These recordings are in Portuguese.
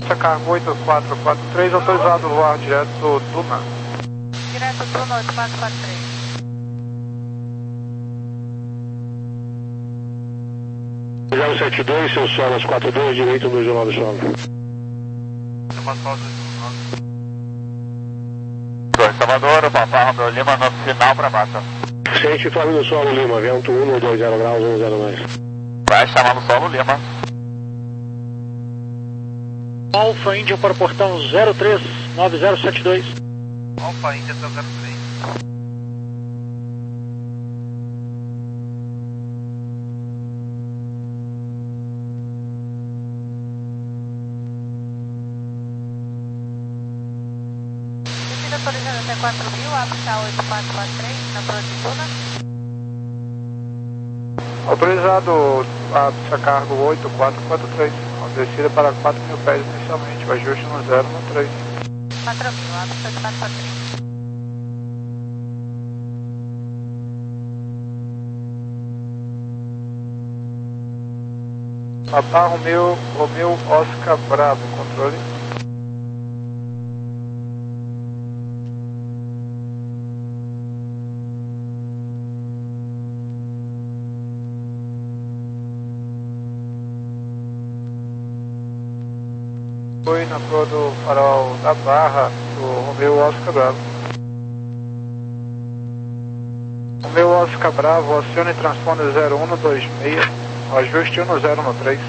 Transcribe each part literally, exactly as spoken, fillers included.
Pista cargo oito quatro quatro três, autorizado voar direto Duna. Direto Duna oito quatro quatro três. zero sete dois, seu Solas quatro dois, direito no Jornal do Solo. Salvador, Papai Romeu Lima, no final para baixo. Sente Flávio do Solo Lima, vento um dois zero graus, um zero mais. Vai chamar no Solo Lima. Alfa Índia para o portão zero três nove zero sete dois. Alfa Índia zero três. Descida autorizada até quatro mil, A B K oito quatro quatro três, na Proa de Duna. Autorizado a pista cargo oito quatro quatro três, descida para quatro mil pés inicialmente, o ajuste no zero no três. quatro mil, A B K oito quatro quatro três. Papai Romeu, Romeu Oscar Bravo, controle. Foi na proa do farol da Barra, do Romeu Oscar Bravo. Romeu Oscar Bravo, acione transponder zero um dois seis, ajuste um zero no três.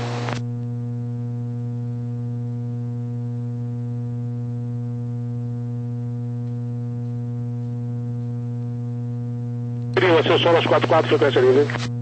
Seu Solas quatro quatro, frequência livre.